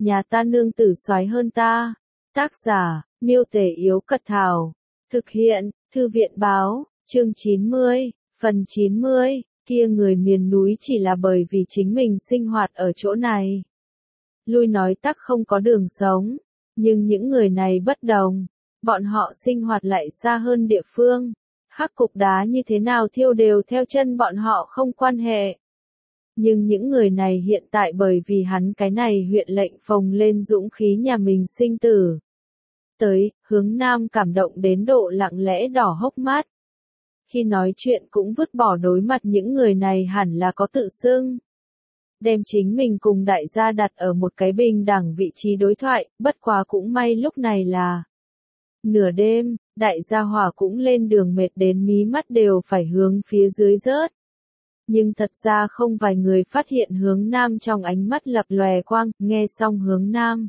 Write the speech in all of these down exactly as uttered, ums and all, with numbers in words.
nhà ta nương tử soái hơn ta. Tác giả, Miêu Tể Yếu Cật Thảo. Thực hiện, Thư viện Báo, chương chín mươi, phần chín mươi, kia người miền núi chỉ là bởi vì chính mình sinh hoạt ở chỗ này. Lui nói tắc không có đường sống, nhưng những người này bất đồng, bọn họ sinh hoạt lại xa hơn địa phương. Hắc cục đá như thế nào thiêu đều theo chân bọn họ không quan hệ. Nhưng những người này hiện tại bởi vì hắn cái này huyện lệnh phồng lên dũng khí nhà mình sinh tử. Tới, hướng nam cảm động đến độ lặng lẽ đỏ hốc mắt. Khi nói chuyện cũng vứt bỏ đối mặt những người này hẳn là có tự xưng. Đem chính mình cùng đại gia đặt ở một cái bình đẳng vị trí đối thoại, bất quá cũng may lúc này là nửa đêm, đại gia hỏa cũng lên đường mệt đến mí mắt đều phải hướng phía dưới rớt. Nhưng thật ra không vài người phát hiện hướng nam trong ánh mắt lập lòe quang, nghe xong hướng nam.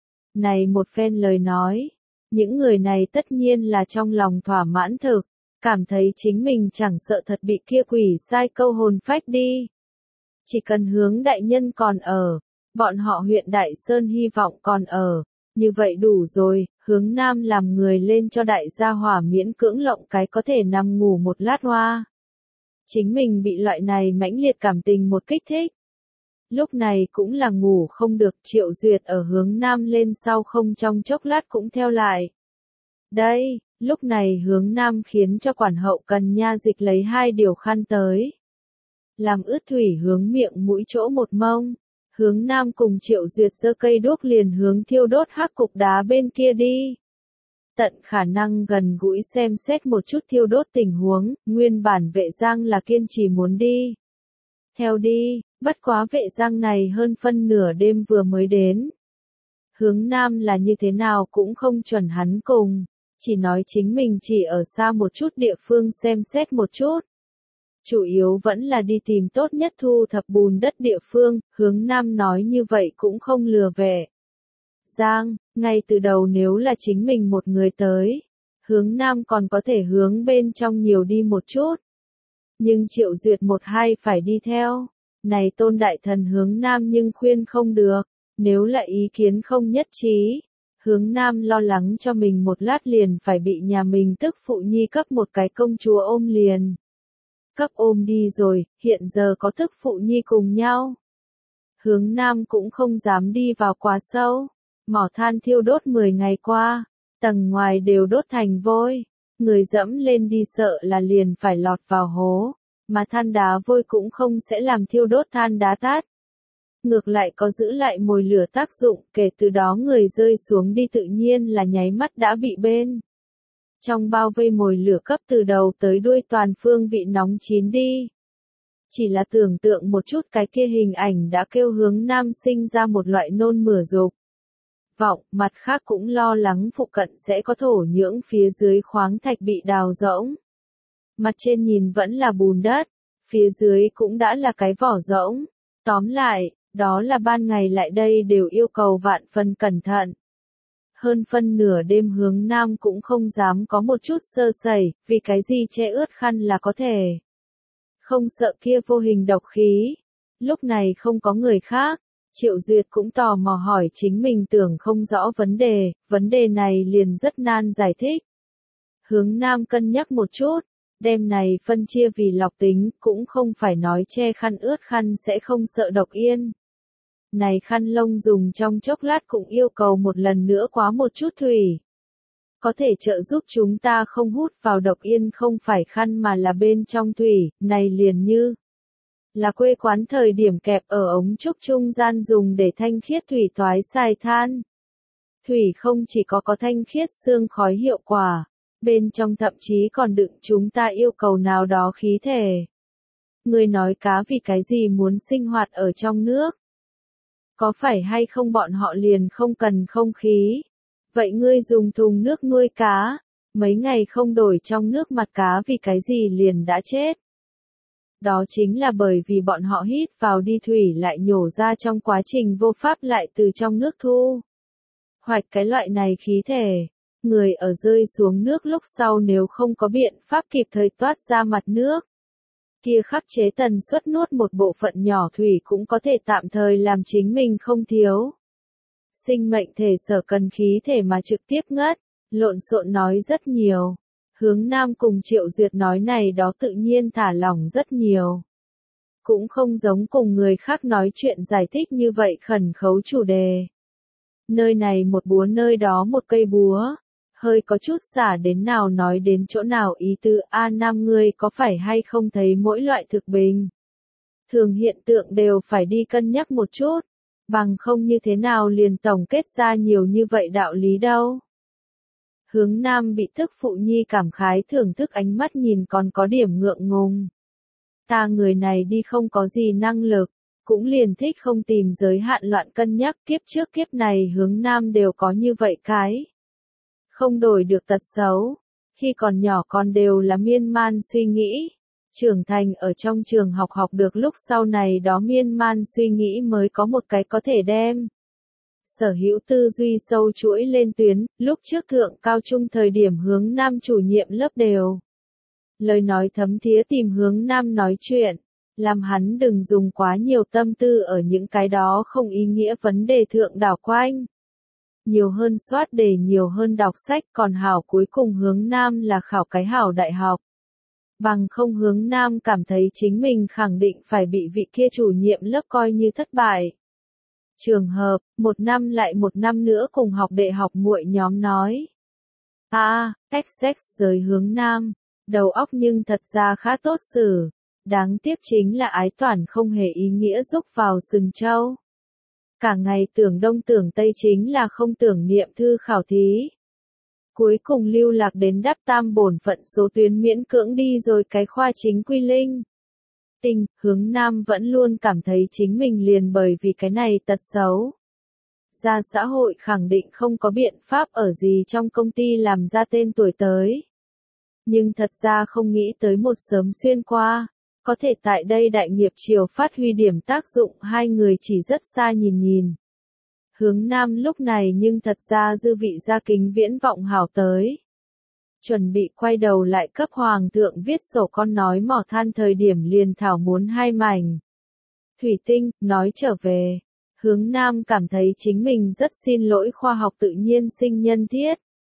Này một phen lời nói, những người này tất nhiên là trong lòng thỏa mãn thực, cảm thấy chính mình chẳng sợ thật bị kia quỷ sai câu hồn phách đi. Chỉ cần hướng đại nhân còn ở, bọn họ huyện Đại Sơn hy vọng còn ở, như vậy đủ rồi, hướng nam làm người lên cho đại gia hỏa miễn cưỡng lộng cái có thể nằm ngủ một lát hoa. Chính mình bị loại này mãnh liệt cảm tình một kích thích. Lúc này cũng là ngủ không được, Triệu Duyệt ở hướng nam lên sau không trong chốc lát cũng theo lại. Đây, lúc này hướng nam khiến cho quản hậu cần nha dịch lấy hai điều khăn tới. Làm ướt thủy hướng miệng mũi chỗ một mông. Hướng nam cùng Triệu Duyệt giơ cây đuốc liền hướng thiêu đốt hắc cục đá bên kia đi. Tận khả năng gần gũi xem xét một chút thiêu đốt tình huống, nguyên bản Vệ Giang là kiên trì muốn đi. Theo đi, bất quá Vệ Giang này hơn phân nửa đêm vừa mới đến. Hướng nam là như thế nào cũng không chuẩn hắn cùng, chỉ nói chính mình chỉ ở xa một chút địa phương xem xét một chút. Chủ yếu vẫn là đi tìm tốt nhất thu thập bùn đất địa phương, hướng nam nói như vậy cũng không lừa Vệ Giang, ngay từ đầu nếu là chính mình một người tới, hướng nam còn có thể hướng bên trong nhiều đi một chút. Nhưng Triệu Duyệt một hai phải đi theo, này tôn đại thần hướng nam nhưng khuyên không được, nếu là ý kiến không nhất trí. Hướng nam lo lắng cho mình một lát liền phải bị nhà mình tức phụ nhi cấp một cái công chúa ôm liền. Cấp ôm đi rồi, hiện giờ có tức phụ nhi cùng nhau. Hướng nam cũng không dám đi vào quá sâu. Mỏ than thiêu đốt mười ngày qua, tầng ngoài đều đốt thành vôi. Người dẫm lên đi sợ là liền phải lọt vào hố, mà than đá vôi cũng không sẽ làm thiêu đốt than đá tát. Ngược lại có giữ lại mồi lửa tác dụng, kể từ đó người rơi xuống đi tự nhiên là nháy mắt đã bị bên. Trong bao vây mồi lửa cấp từ đầu tới đuôi toàn phương vị nóng chín đi. Chỉ là tưởng tượng một chút cái kia hình ảnh đã kêu hướng nam sinh ra một loại nôn mửa dục vọng, mặt khác cũng lo lắng phụ cận sẽ có thổ nhưỡng phía dưới khoáng thạch bị đào rỗng. Mặt trên nhìn vẫn là bùn đất, phía dưới cũng đã là cái vỏ rỗng. Tóm lại, đó là ban ngày lại đây đều yêu cầu vạn phần cẩn thận. Hơn phân nửa đêm hướng nam cũng không dám có một chút sơ sẩy, vì cái gì che ướt khăn là có thể. Không sợ kia vô hình độc khí. Lúc này không có người khác, Triệu Duyệt cũng tò mò hỏi chính mình tưởng không rõ vấn đề, vấn đề này liền rất nan giải thích. Hướng nam cân nhắc một chút, đêm này phân chia vì lọc tính, cũng không phải nói che khăn ướt khăn sẽ không sợ độc yên. Này khăn lông dùng trong chốc lát cũng yêu cầu một lần nữa quá một chút thủy. Có thể trợ giúp chúng ta không hút vào độc yên không phải khăn mà là bên trong thủy, này liền như là quê quán thời điểm kẹp ở ống trúc trung gian dùng để thanh khiết thủy toái xài than. Thủy không chỉ có có thanh khiết xương khói hiệu quả, bên trong thậm chí còn đựng chúng ta yêu cầu nào đó khí thể. Người nói cá vì cái gì muốn sinh hoạt ở trong nước? Có phải hay không bọn họ liền không cần không khí? Vậy ngươi dùng thùng nước nuôi cá, mấy ngày không đổi trong nước mặt cá vì cái gì liền đã chết? Đó chính là bởi vì bọn họ hít vào đi thủy lại nhổ ra trong quá trình vô pháp lại từ trong nước thu. Hoạch cái loại này khí thể, người ở rơi xuống nước lúc sau nếu không có biện pháp kịp thời toát ra mặt nước. Kia khắc chế tần suất nuốt một bộ phận nhỏ thủy cũng có thể tạm thời làm chính mình không thiếu. Sinh mệnh thể sở cần khí thể mà trực tiếp ngất, lộn xộn nói rất nhiều. Hướng Nam cùng Triệu Duyệt nói này đó tự nhiên thả lỏng rất nhiều. Cũng không giống cùng người khác nói chuyện giải thích như vậy khẩn khấu chủ đề. Nơi này một búa nơi đó một cây búa. Hơi có chút xả đến nào nói đến chỗ nào ý tứ A Nam ngươi có phải hay không thấy mỗi loại thực bình. Thường hiện tượng đều phải đi cân nhắc một chút. Bằng không như thế nào liền tổng kết ra nhiều như vậy đạo lý đâu. Hướng Nam bị thức phụ nhi cảm khái thưởng thức ánh mắt nhìn còn có điểm ngượng ngùng. Ta người này đi không có gì năng lực, cũng liền thích không tìm giới hạn loạn cân nhắc kiếp trước kiếp này Hướng Nam đều có như vậy cái. Không đổi được tật xấu, khi còn nhỏ còn đều là miên man suy nghĩ. Trưởng thành ở trong trường học học được lúc sau này đó miên man suy nghĩ mới có một cái có thể đem. Sở hữu tư duy sâu chuỗi lên tuyến, lúc trước thượng cao trung thời điểm Hướng Nam chủ nhiệm lớp đều. Lời nói thấm thía tìm Hướng Nam nói chuyện, làm hắn đừng dùng quá nhiều tâm tư ở những cái đó không ý nghĩa vấn đề thượng đảo quanh. Nhiều hơn soát đề nhiều hơn đọc sách còn hảo cuối cùng Hướng Nam là khảo cái hảo đại học. Bằng không Hướng Nam cảm thấy chính mình khẳng định phải bị vị kia chủ nhiệm lớp coi như thất bại. Trường hợp, một năm lại một năm nữa cùng học đệ học muội nhóm nói. À, ích ích giới Hướng Nam, đầu óc nhưng thật ra khá tốt xử. Đáng tiếc chính là ái toản không hề ý nghĩa rúc vào sừng châu. Cả ngày tưởng đông tưởng tây chính là không tưởng niệm thư khảo thí. Cuối cùng lưu lạc đến đáp tam bổn phận số tuyến miễn cưỡng đi rồi cái khoa chính quy linh. Tình, Hướng Nam vẫn luôn cảm thấy chính mình liền bởi vì cái này tật xấu. Ra xã hội khẳng định không có biện pháp ở gì trong công ty làm ra tên tuổi tới. Nhưng thật ra không nghĩ tới một sớm xuyên qua, có thể tại đây đại nghiệp triều phát huy điểm tác dụng hai người chỉ rất xa nhìn nhìn. Hướng Nam lúc này nhưng thật ra dư vị ra kính viễn vọng hảo tới. Chuẩn bị quay đầu lại cấp hoàng thượng viết sổ con nói mỏ than thời điểm liền thảo muốn hai mảnh. Thủy tinh, nói trở về. Hướng Nam cảm thấy chính mình rất xin lỗi khoa học tự nhiên sinh nhân thiết.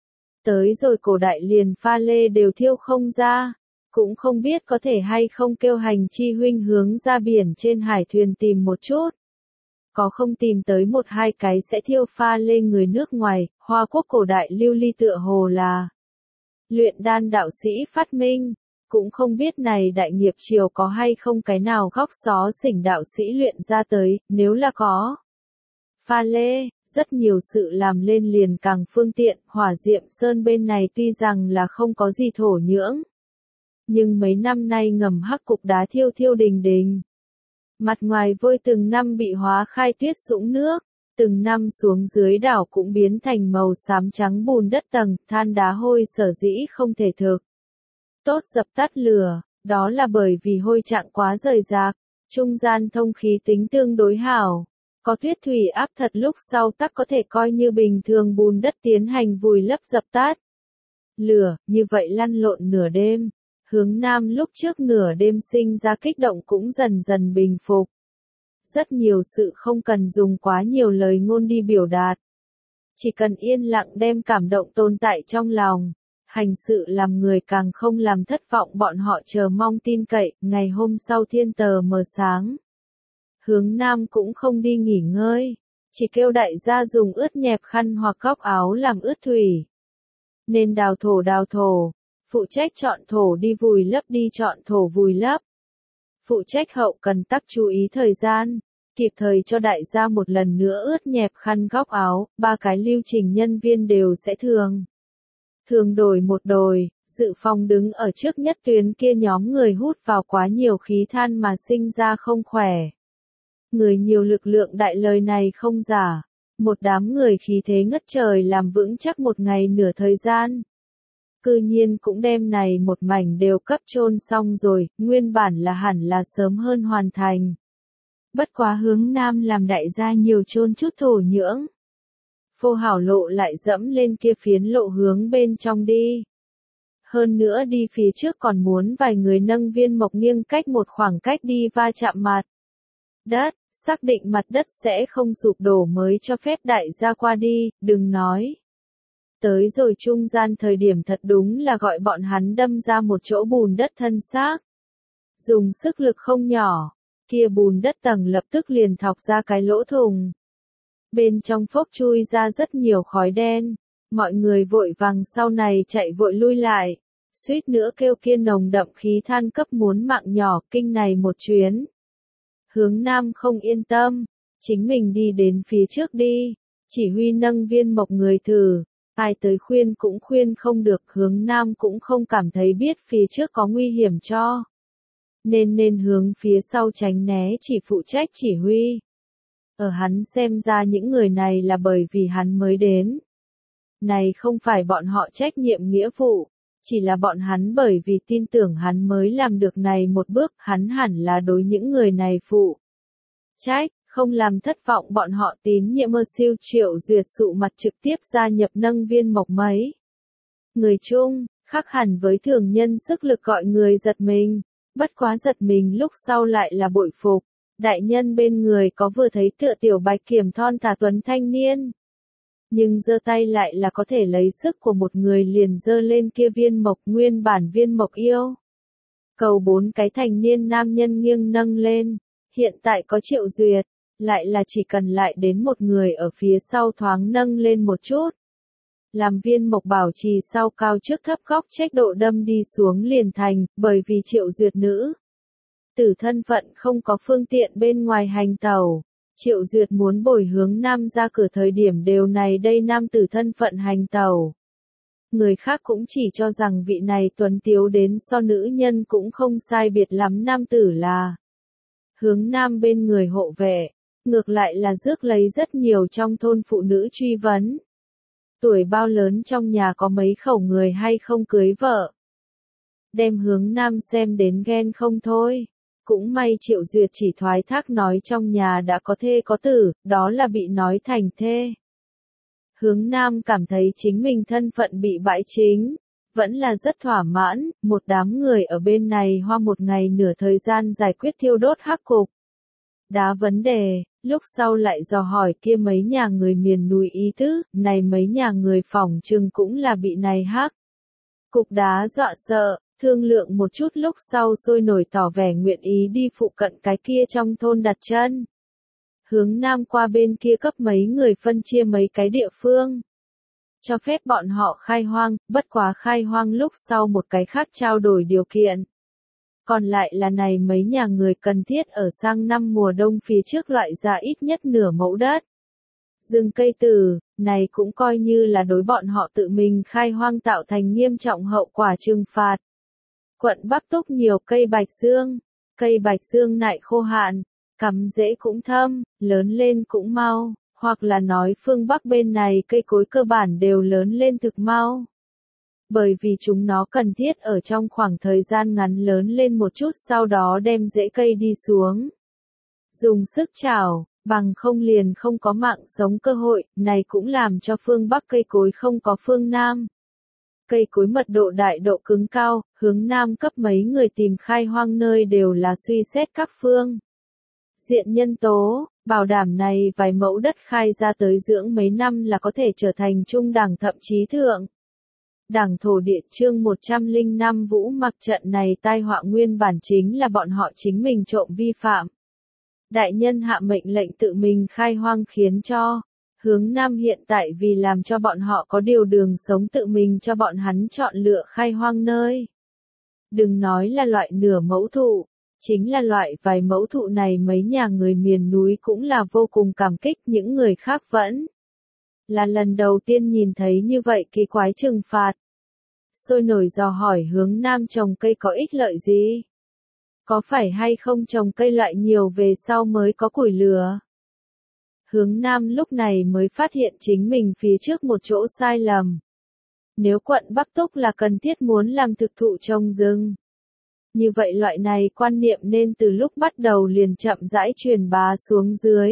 Tới rồi cổ đại liền pha lê đều thiêu không ra. Cũng không biết có thể hay không kêu hành chi huynh hướng ra biển trên hải thuyền tìm một chút. Có không tìm tới một hai cái sẽ thiêu pha lê người nước ngoài, Hoa Quốc cổ đại lưu ly tựa hồ là luyện đan đạo sĩ phát minh, cũng không biết này đại nghiệp triều có hay không cái nào góc xó xỉnh đạo sĩ luyện ra tới, nếu là có. Pha lê, rất nhiều sự làm lên liền càng phương tiện, Hỏa Diệm Sơn bên này tuy rằng là không có gì thổ nhưỡng. Nhưng mấy năm nay ngầm hắc cục đá thiêu thiêu đình đình. Mặt ngoài vôi từng năm bị hóa khai tuyết sũng nước, từng năm xuống dưới đảo cũng biến thành màu xám trắng bùn đất tầng, than đá hôi sở dĩ không thể thực. Tốt dập tắt lửa, đó là bởi vì hôi trạng quá rời rạc, trung gian thông khí tính tương đối hảo. Có tuyết thủy áp thật lúc sau tắc có thể coi như bình thường bùn đất tiến hành vùi lấp dập tắt. Lửa, như vậy lăn lộn nửa đêm. Hướng Nam lúc trước nửa đêm sinh ra kích động cũng dần dần bình phục. Rất nhiều sự không cần dùng quá nhiều lời ngôn đi biểu đạt. Chỉ cần yên lặng đem cảm động tồn tại trong lòng. Hành sự làm người càng không làm thất vọng bọn họ chờ mong tin cậy, ngày hôm sau thiên tờ mờ sáng. Hướng Nam cũng không đi nghỉ ngơi, chỉ kêu đại gia dùng ướt nhẹp khăn hoặc góc áo làm ướt thủy. Nên đào thổ đào thổ. Phụ trách chọn thổ đi vùi lấp đi chọn thổ vùi lấp. Phụ trách hậu cần tắc chú ý thời gian, kịp thời cho đại gia một lần nữa ướt nhẹp khăn góc áo, ba cái lưu trình nhân viên đều sẽ thường. Thường đổi một đồi, dự phòng đứng ở trước nhất tuyến kia nhóm người hút vào quá nhiều khí than mà sinh ra không khỏe. Người nhiều lực lượng đại lời này không giả, một đám người khí thế ngất trời làm vững chắc một ngày nửa thời gian. Cư nhiên cũng đem này một mảnh đều cấp chôn xong rồi, nguyên bản là hẳn là sớm hơn hoàn thành. Bất quá Hướng Nam làm đại gia nhiều chôn chút thổ nhưỡng. Phô hảo lộ lại dẫm lên kia phiến lộ hướng bên trong đi. Hơn nữa đi phía trước còn muốn vài người nâng viên mộc nghiêng cách một khoảng cách đi va chạm mặt. Đất, xác định mặt đất sẽ không sụp đổ mới cho phép đại gia qua đi, đừng nói. Tới rồi trung gian thời điểm thật đúng là gọi bọn hắn đâm ra một chỗ bùn đất thân xác. Dùng sức lực không nhỏ, kia bùn đất tầng lập tức liền thọc ra cái lỗ thùng. Bên trong phốc chui ra rất nhiều khói đen, mọi người vội vàng sau này chạy vội lui lại, suýt nữa kêu kia nồng đậm khí than cấp muốn mạng nhỏ kinh này một chuyến. Hướng Nam không yên tâm, chính mình đi đến phía trước đi, chỉ huy nâng viên mộc người thử, ai tới khuyên cũng khuyên không được, Hướng Nam cũng không cảm thấy biết phía trước có nguy hiểm cho. Nên nên hướng phía sau tránh né chỉ phụ trách chỉ huy. Ở hắn xem ra những người này là bởi vì hắn mới đến. Này không phải bọn họ trách nhiệm nghĩa vụ, chỉ là bọn hắn bởi vì tin tưởng hắn mới làm được này một bước, hắn hẳn là đối những người này phụ trách, không làm thất vọng bọn họ. Tín nhiệm mơ siêu Triệu Duyệt sụ mặt trực tiếp gia nhập nâng viên mộc mấy. Người chung, khác hẳn với thường nhân sức lực gọi người giật mình, bất quá giật mình lúc sau lại là bội phục. Đại nhân bên người có vừa thấy tựa tiểu bạch kiểm thon thả tuấn thanh niên. Nhưng giơ tay lại là có thể lấy sức của một người liền giơ lên kia viên mộc, nguyên bản viên mộc yêu. Cầu bốn cái thành niên nam nhân nghiêng nâng lên, hiện tại có Triệu Duyệt, lại là chỉ cần lại đến một người ở phía sau thoáng nâng lên một chút. Làm viên mộc bảo trì sau cao trước thấp góc trách độ đâm đi xuống liền thành, bởi vì Triệu Duyệt nữ tử thân phận không có phương tiện bên ngoài hành tẩu. Triệu Duyệt muốn bồi Hướng Nam ra cửa thời điểm đều này đây nam tử thân phận hành tẩu. Người khác cũng chỉ cho rằng vị này tuấn tiếu đến so nữ nhân cũng không sai biệt lắm nam tử là Hướng Nam bên người hộ vệ, ngược lại là rước lấy rất nhiều trong thôn phụ nữ truy vấn. Tuổi bao lớn trong nhà có mấy khẩu người hay không cưới vợ. Đem Hướng Nam xem đến ghen không thôi. Cũng may Triệu Duyệt chỉ thoái thác nói trong nhà đã có thê có tử, đó là bị nói thành thê. Hướng Nam cảm thấy chính mình thân phận bị bãi chính, vẫn là rất thỏa mãn, một đám người ở bên này hoa một ngày nửa thời gian giải quyết thiêu đốt hắc cục. Đá vấn đề, lúc sau lại dò hỏi kia mấy nhà người miền núi ý tứ, này mấy nhà người phỏng chừng cũng là bị này hắc cục đá dọa sợ. Thương lượng một chút lúc sau sôi nổi tỏ vẻ nguyện ý đi phụ cận cái kia trong thôn đặt chân. Hướng Nam qua bên kia cấp mấy người phân chia mấy cái địa phương. Cho phép bọn họ khai hoang, bất quá khai hoang lúc sau một cái khác trao đổi điều kiện. Còn lại là này mấy nhà người cần thiết ở sang năm mùa đông phía trước loại ra ít nhất nửa mẫu đất. Rừng cây tử, này cũng coi như là đối bọn họ tự mình khai hoang tạo thành nghiêm trọng hậu quả trừng phạt. Quận Bắc Túc nhiều cây bạch dương, cây bạch dương nại khô hạn, cắm rễ cũng thâm, lớn lên cũng mau, hoặc là nói phương Bắc bên này cây cối cơ bản đều lớn lên thực mau. Bởi vì chúng nó cần thiết ở trong khoảng thời gian ngắn lớn lên một chút sau đó đem rễ cây đi xuống. Dùng sức chảo, bằng không liền không có mạng sống cơ hội, này cũng làm cho phương Bắc cây cối không có phương Nam. Cây cối mật độ đại độ cứng cao, Hướng Nam cấp mấy người tìm khai hoang nơi đều là suy xét các phương diện nhân tố, bảo đảm này vài mẫu đất khai ra tới dưỡng mấy năm là có thể trở thành trung đẳng thậm chí thượng. Đảng thổ địa chương một trăm lẻ năm Vũ Mặc trận này tai họa nguyên bản chính là bọn họ chính mình trộm vi phạm. Đại nhân hạ mệnh lệnh tự mình khai hoang khiến cho Hướng Nam hiện tại vì làm cho bọn họ có điều đường sống tự mình cho bọn hắn chọn lựa khai hoang nơi. Đừng nói là loại nửa mẫu thụ, chính là loại vài mẫu thụ này mấy nhà người miền núi cũng là vô cùng cảm kích, những người khác vẫn là lần đầu tiên nhìn thấy như vậy kỳ quái trừng phạt. Sôi nổi dò hỏi Hướng Nam trồng cây có ích lợi gì? Có phải hay không trồng cây loại nhiều về sau mới có củi lửa? Hướng Nam lúc này mới phát hiện chính mình phía trước một chỗ sai lầm. Nếu quận Bắc Túc là cần thiết muốn làm thực thụ trồng rừng, như vậy loại này quan niệm nên từ lúc bắt đầu liền chậm rãi truyền bá xuống dưới.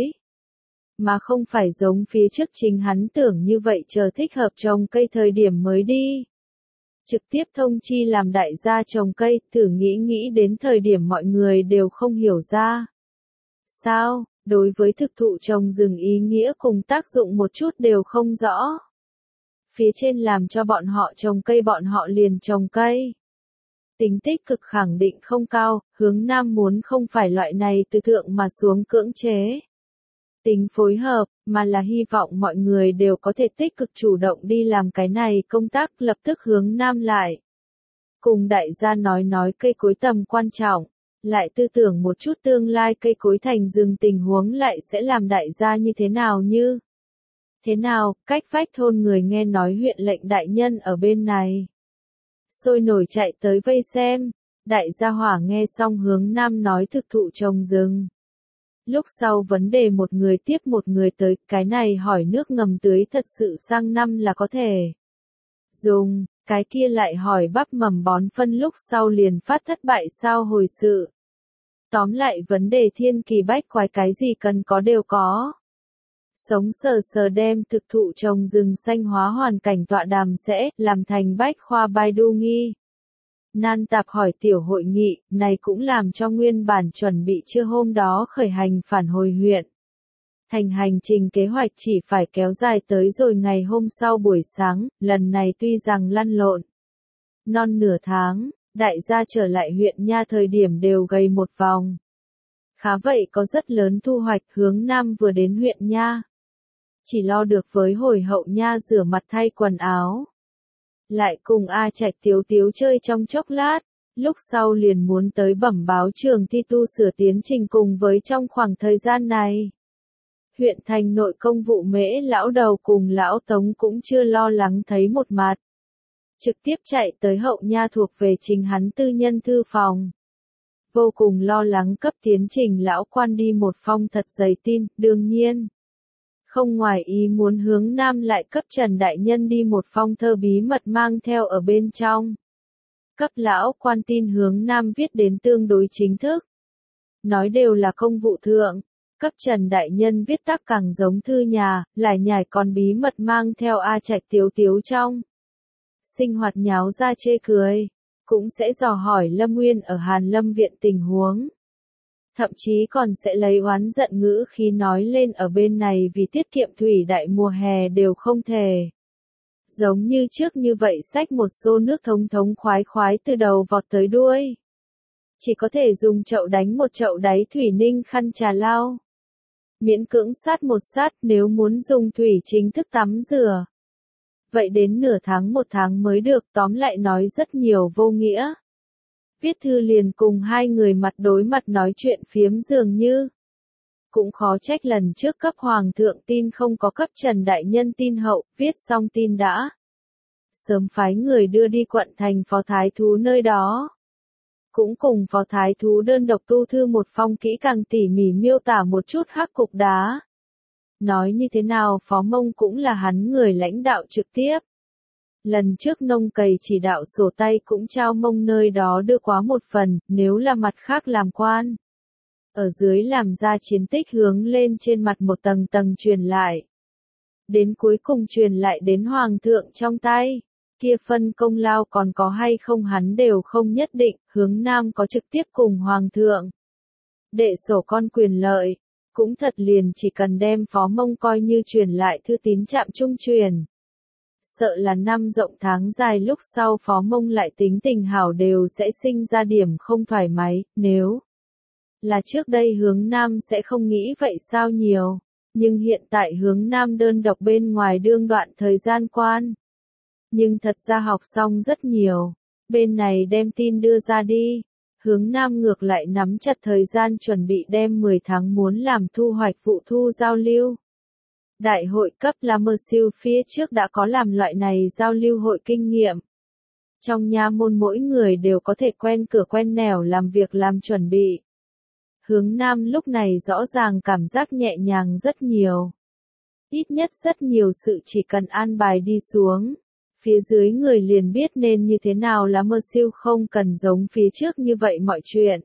Mà không phải giống phía trước chính hắn tưởng như vậy chờ thích hợp trồng cây thời điểm mới đi. Trực tiếp thông chi làm đại gia trồng cây, thử nghĩ nghĩ đến thời điểm mọi người đều không hiểu ra. Sao, đối với thực thụ trồng rừng ý nghĩa cùng tác dụng một chút đều không rõ. Phía trên làm cho bọn họ trồng cây bọn họ liền trồng cây. Tính tích cực khẳng định không cao, hướng Nam muốn không phải loại này từ thượng mà xuống cưỡng chế. Tính phối hợp, mà là hy vọng mọi người đều có thể tích cực chủ động đi làm cái này công tác lập tức hướng Nam lại. Cùng đại gia nói nói cây cối tầm quan trọng, lại tư tưởng một chút tương lai cây cối thành rừng tình huống lại sẽ làm đại gia như thế nào như. Thế nào, cách vách thôn người nghe nói huyện lệnh đại nhân ở bên này. Sôi nổi chạy tới vây xem, đại gia hỏa nghe xong hướng Nam nói thực thụ trồng rừng. Lúc sau vấn đề một người tiếp một người tới, cái này hỏi nước ngầm tưới thật sự sang năm là có thể dùng, cái kia lại hỏi bắp mầm bón phân lúc sau liền phát thất bại sao hồi sự. Tóm lại vấn đề thiên kỳ bách quái cái gì cần có đều có. Sống sờ sờ đem thực thụ trồng rừng xanh hóa hoàn cảnh tọa đàm sẽ làm thành bách khoa Baidu nghi. Nan tạp hỏi tiểu hội nghị, này cũng làm cho nguyên bản chuẩn bị chưa hôm đó khởi hành phản hồi huyện. Thành hành trình kế hoạch chỉ phải kéo dài tới rồi ngày hôm sau buổi sáng, lần này tuy rằng lăn lộn. Non nửa tháng, đại gia trở lại huyện nha thời điểm đều gầy một vòng. Khá vậy có rất lớn thu hoạch hướng Nam vừa đến huyện nha. Chỉ lo được với hồi hậu nha rửa mặt thay quần áo. Lại cùng A Trạch Tiếu Tiếu chơi trong chốc lát, lúc sau liền muốn tới bẩm báo trường thi tu sửa tiến trình cùng với trong khoảng thời gian này. Huyện thành nội công vụ mễ lão đầu cùng lão Tống cũng chưa lo lắng thấy một mặt. Trực tiếp chạy tới hậu nha thuộc về chính hắn tư nhân thư phòng. Vô cùng lo lắng cấp tiến trình lão quan đi một phong thật dày tin, đương nhiên. Không ngoài ý muốn hướng Nam lại cấp Trần Đại Nhân đi một phong thơ bí mật mang theo ở bên trong. Cấp lão quan tin hướng Nam viết đến tương đối chính thức. Nói đều là công vụ thượng, cấp Trần Đại Nhân viết tác càng giống thư nhà, lại nhải còn bí mật mang theo A Trạch Tiếu Tiếu trong. Sinh hoạt nháo ra chê cười, cũng sẽ dò hỏi Lâm Nguyên ở Hàn Lâm viện tình huống. Thậm chí còn sẽ lấy oán giận ngữ khi nói lên ở bên này vì tiết kiệm thủy đại mùa hè đều không thể. Giống như trước như vậy xách một xô nước thống thống khoái khoái từ đầu vọt tới đuôi. Chỉ có thể dùng chậu đánh một chậu đáy thủy ninh khăn trà lau. Miễn cưỡng sát một sát nếu muốn dùng thủy chính thức tắm rửa. Vậy đến nửa tháng một tháng mới được, tóm lại nói rất nhiều vô nghĩa. Viết thư liền cùng hai người mặt đối mặt nói chuyện phiếm dường như. Cũng khó trách lần trước cấp hoàng thượng tin không có cấp Trần Đại Nhân tin hậu, viết xong tin đã. Sớm phái người đưa đi quận thành phó thái thú nơi đó. Cũng cùng phó thái thú đơn độc tu thư một phong kỹ càng tỉ mỉ miêu tả một chút hắc cục đá. Nói như thế nào phó Mông cũng là hắn người lãnh đạo trực tiếp. Lần trước nông cày chỉ đạo sổ tay cũng trao Mông nơi đó đưa quá một phần, nếu là mặt khác làm quan. Ở dưới làm ra chiến tích hướng lên trên mặt một tầng tầng truyền lại. Đến cuối cùng truyền lại đến hoàng thượng trong tay. Kia phân công lao còn có hay không hắn đều không nhất định, hướng Nam có trực tiếp cùng hoàng thượng. Đệ sổ con quyền lợi, cũng thật liền chỉ cần đem phó Mông coi như truyền lại thư tín chạm trung truyền. Sợ là năm rộng tháng dài lúc sau phó Mông lại tính tình hảo đều sẽ sinh ra điểm không thoải mái, nếu là trước đây hướng Nam sẽ không nghĩ vậy sao nhiều, nhưng hiện tại hướng Nam đơn độc bên ngoài đương đoạn thời gian quan. Nhưng thật ra học xong rất nhiều, bên này đem tin đưa ra đi, hướng Nam ngược lại nắm chặt thời gian chuẩn bị đem mười tháng muốn làm thu hoạch vụ thu giao lưu. Đại hội cấp La Mơ Siêu phía trước đã có làm loại này giao lưu hội kinh nghiệm. Trong nha môn mỗi người đều có thể quen cửa quen nẻo làm việc làm chuẩn bị. Hướng Nam lúc này rõ ràng cảm giác nhẹ nhàng rất nhiều. Ít nhất rất nhiều sự chỉ cần an bài đi xuống. Phía dưới người liền biết nên như thế nào là mơ siêu không cần giống phía trước như vậy mọi chuyện.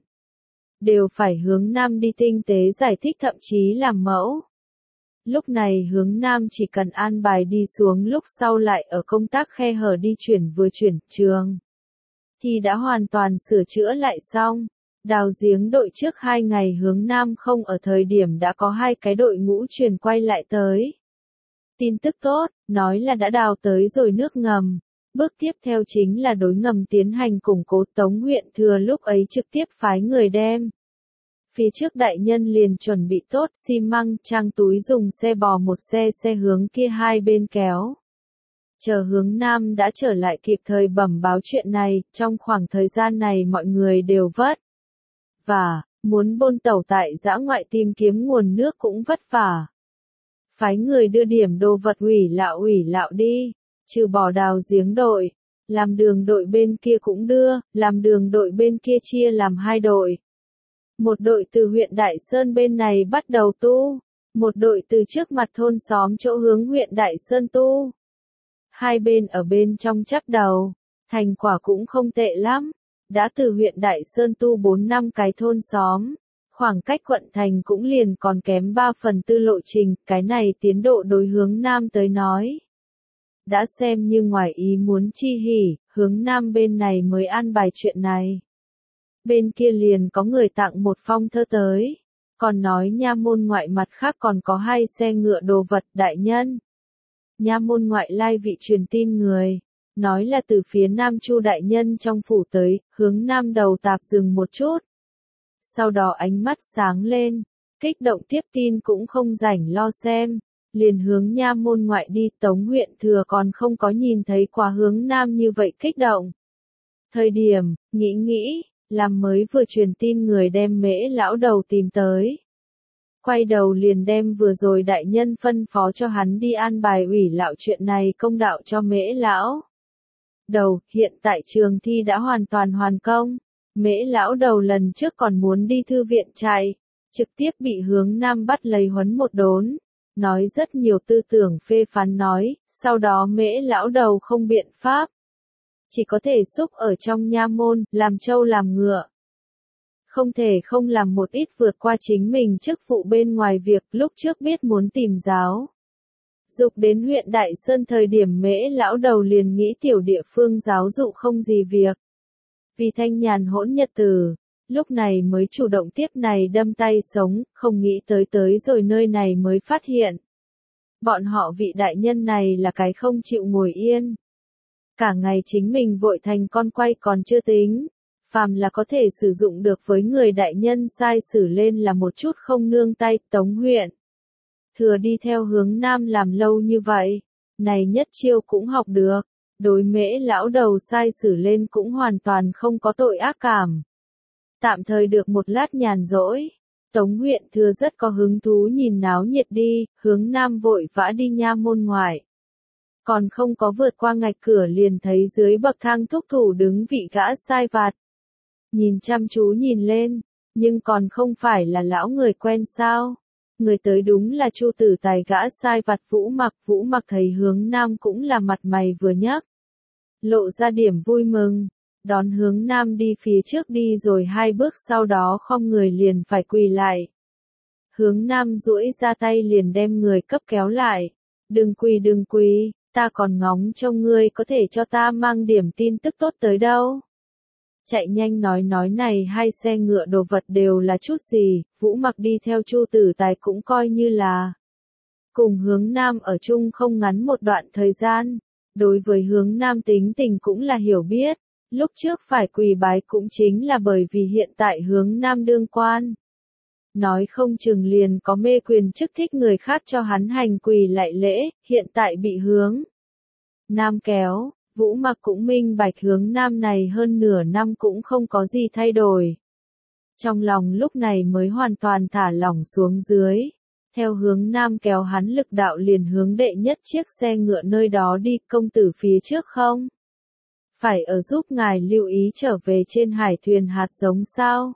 Đều phải hướng Nam đi tinh tế giải thích thậm chí làm mẫu. Lúc này hướng Nam chỉ cần an bài đi xuống lúc sau lại ở công tác khe hở đi chuyển vừa chuyển trường. Thì đã hoàn toàn sửa chữa lại xong. Đào giếng đội trước hai ngày hướng Nam không ở thời điểm đã có hai cái đội ngũ chuyển quay lại tới. Tin tức tốt, nói là đã đào tới rồi nước ngầm. Bước tiếp theo chính là đối ngầm tiến hành củng cố. Tống huyện Thừa lúc ấy trực tiếp phái người đem. Phía trước đại nhân liền chuẩn bị tốt xi măng trang túi dùng xe bò một xe xe hướng kia hai bên kéo. Chờ hướng Nam đã trở lại kịp thời bẩm báo chuyện này, trong khoảng thời gian này mọi người đều vất. Và, muốn bôn tẩu tại dã ngoại tìm kiếm nguồn nước cũng vất vả. Phái người đưa điểm đồ vật ủy lạo ủy lạo đi, trừ bỏ đào giếng đội, làm đường đội bên kia cũng đưa, làm đường đội bên kia chia làm hai đội. Một đội từ huyện Đại Sơn bên này bắt đầu tu, một đội từ trước mặt thôn xóm chỗ hướng huyện Đại Sơn tu. Hai bên ở bên trong chắp đầu, thành quả cũng không tệ lắm, đã từ huyện Đại Sơn tu bốn năm cái thôn xóm, khoảng cách quận thành cũng liền còn kém ba phần tư lộ trình, cái này tiến độ đối hướng Nam tới nói. Đã xem như ngoài ý muốn chi hỉ, hướng Nam bên này mới an bài chuyện này. Bên kia liền có người tặng một phong thơ tới, còn nói nha môn ngoại mặt khác còn có hai xe ngựa đồ vật đại nhân. Nha môn ngoại lai vị truyền tin người, nói là từ phía Nam Chu đại nhân trong phủ tới, hướng Nam đầu tạp dừng một chút. Sau đó ánh mắt sáng lên, kích động tiếp tin cũng không rảnh lo xem, liền hướng nha môn ngoại đi. Tống huyện Thừa còn không có nhìn thấy qua hướng Nam như vậy kích động. Thời điểm, nghĩ nghĩ, làm mới vừa truyền tin người đem Mễ lão đầu tìm tới. Quay đầu liền đem vừa rồi đại nhân phân phó cho hắn đi an bài ủy lạo chuyện này công đạo cho Mễ lão đầu. Hiện tại trường thi đã hoàn toàn hoàn công. Mễ lão đầu lần trước còn muốn đi thư viện chạy, trực tiếp bị hướng Nam bắt lấy huấn một đốn, nói rất nhiều tư tưởng phê phán nói, sau đó Mễ lão đầu không biện pháp, chỉ có thể xúc ở trong nha môn, làm trâu làm ngựa. Không thể không làm một ít vượt qua chính mình chức vụ bên ngoài việc lúc trước biết muốn tìm giáo. Dục đến huyện Đại Sơn thời điểm Mễ lão đầu liền nghĩ tiểu địa phương giáo dục không gì việc. Vì thanh nhàn hỗn nhật tử, lúc này mới chủ động tiếp này đâm tay sống, không nghĩ tới tới rồi nơi này mới phát hiện. Bọn họ vị đại nhân này là cái không chịu ngồi yên. Cả ngày chính mình vội thành con quay còn chưa tính, phàm là có thể sử dụng được với người đại nhân sai xử lên là một chút không nương tay. Tống huyện Thừa đi theo hướng Nam làm lâu như vậy, này nhất chiêu cũng học được, đối Mễ lão đầu sai xử lên cũng hoàn toàn không có tội ác cảm. Tạm thời được một lát nhàn rỗi, Tống huyện Thừa rất có hứng thú nhìn náo nhiệt đi, hướng Nam vội vã đi nha môn ngoại. Còn không có vượt qua ngạch cửa liền thấy dưới bậc thang thúc thủ đứng vị gã sai vặt. Nhìn chăm chú nhìn lên, nhưng còn không phải là lão người quen sao. Người tới đúng là Chu Tử Tài gã sai vặt Vũ Mặc. Vũ Mặc thấy hướng Nam cũng là mặt mày vừa nhấc, lộ ra điểm vui mừng, đón hướng Nam đi phía trước đi rồi hai bước sau đó không người liền phải quỳ lại. Hướng Nam duỗi ra tay liền đem người cấp kéo lại, đừng quỳ đừng quỳ, ta còn ngóng trông ngươi có thể cho ta mang điểm tin tức tốt tới đâu. Chạy nhanh nói nói này hai xe ngựa đồ vật đều là chút gì, Vũ Mặc đi theo Chu Tử Tài cũng coi như là cùng hướng Nam ở chung không ngắn một đoạn thời gian, đối với hướng Nam tính tình cũng là hiểu biết, lúc trước phải quỳ bái cũng chính là bởi vì hiện tại hướng Nam đương quan. Nói không chừng liền có mê quyền chức thích người khác cho hắn hành quỳ lại lễ, hiện tại bị hướng Nam kéo. Vũ Mặc cũng minh bạch hướng Nam này hơn nửa năm cũng không có gì thay đổi. Trong lòng lúc này mới hoàn toàn thả lỏng xuống dưới. Theo hướng Nam kéo hắn lực đạo liền hướng đệ nhất chiếc xe ngựa nơi đó đi. Công tử phía trước không? Phải ở giúp ngài lưu ý trở về trên hải thuyền hạt giống sao?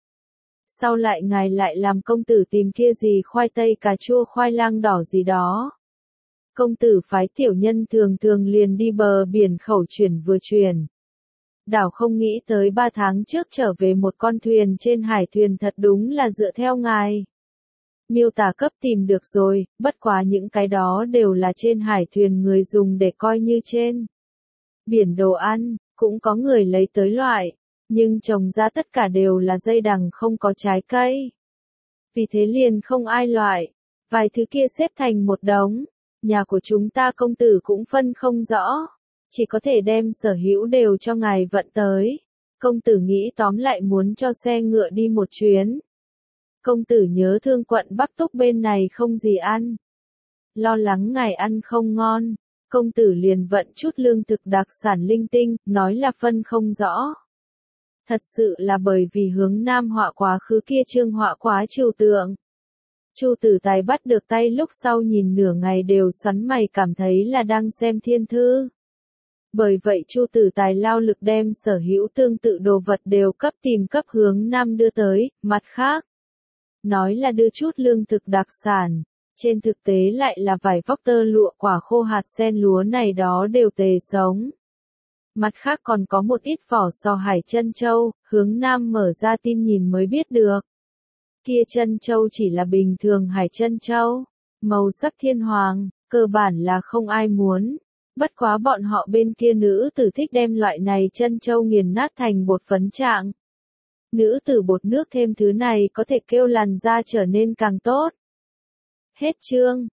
Sau lại ngài lại làm công tử tìm kia gì khoai tây cà chua khoai lang đỏ gì đó. Công tử phái tiểu nhân thường thường liền đi bờ biển khẩu chuyển vừa chuyển. Đảo không nghĩ tới ba tháng trước trở về một con thuyền trên hải thuyền thật đúng là dựa theo ngài miêu tả cấp tìm được rồi, bất quá những cái đó đều là trên hải thuyền người dùng để coi như trên biển đồ ăn, cũng có người lấy tới loại. nhưng trồng ra tất cả đều là dây đằng không có trái cây. Vì thế liền không ai loại, vài thứ kia xếp thành một đống, nhà của chúng ta công tử cũng phân không rõ, chỉ có thể đem sở hữu đều cho ngài vận tới. Công tử nghĩ tóm lại muốn cho xe ngựa đi một chuyến. Công tử nhớ thương quận Bắc Túc bên này không gì ăn. Lo lắng ngài ăn không ngon, công tử liền vận chút lương thực đặc sản linh tinh, nói là phân không rõ. Thật sự là bởi vì hướng Nam họa quá khứ kia trương họa quá trừu tượng. Chu Tử Tài bắt được tay lúc sau nhìn nửa ngày đều xoắn mày cảm thấy là đang xem thiên thư. Bởi vậy Chu Tử Tài lao lực đem sở hữu tương tự đồ vật đều cấp tìm cấp hướng Nam đưa tới, mặt khác. Nói là đưa chút lương thực đặc sản, trên thực tế lại là vải vóc tơ lụa quả khô hạt sen lúa này đó đều tề sống. Mặt khác còn có một ít vỏ sò hải chân châu, hướng Nam mở ra tin nhìn mới biết được. Kia chân châu chỉ là bình thường hải chân châu, màu sắc thiên hoàng, cơ bản là không ai muốn. Bất quá bọn họ bên kia nữ tử thích đem loại này chân châu nghiền nát thành bột phấn trạng. Nữ tử bột nước thêm thứ này có thể kêu làn da trở nên càng tốt. Hết chương.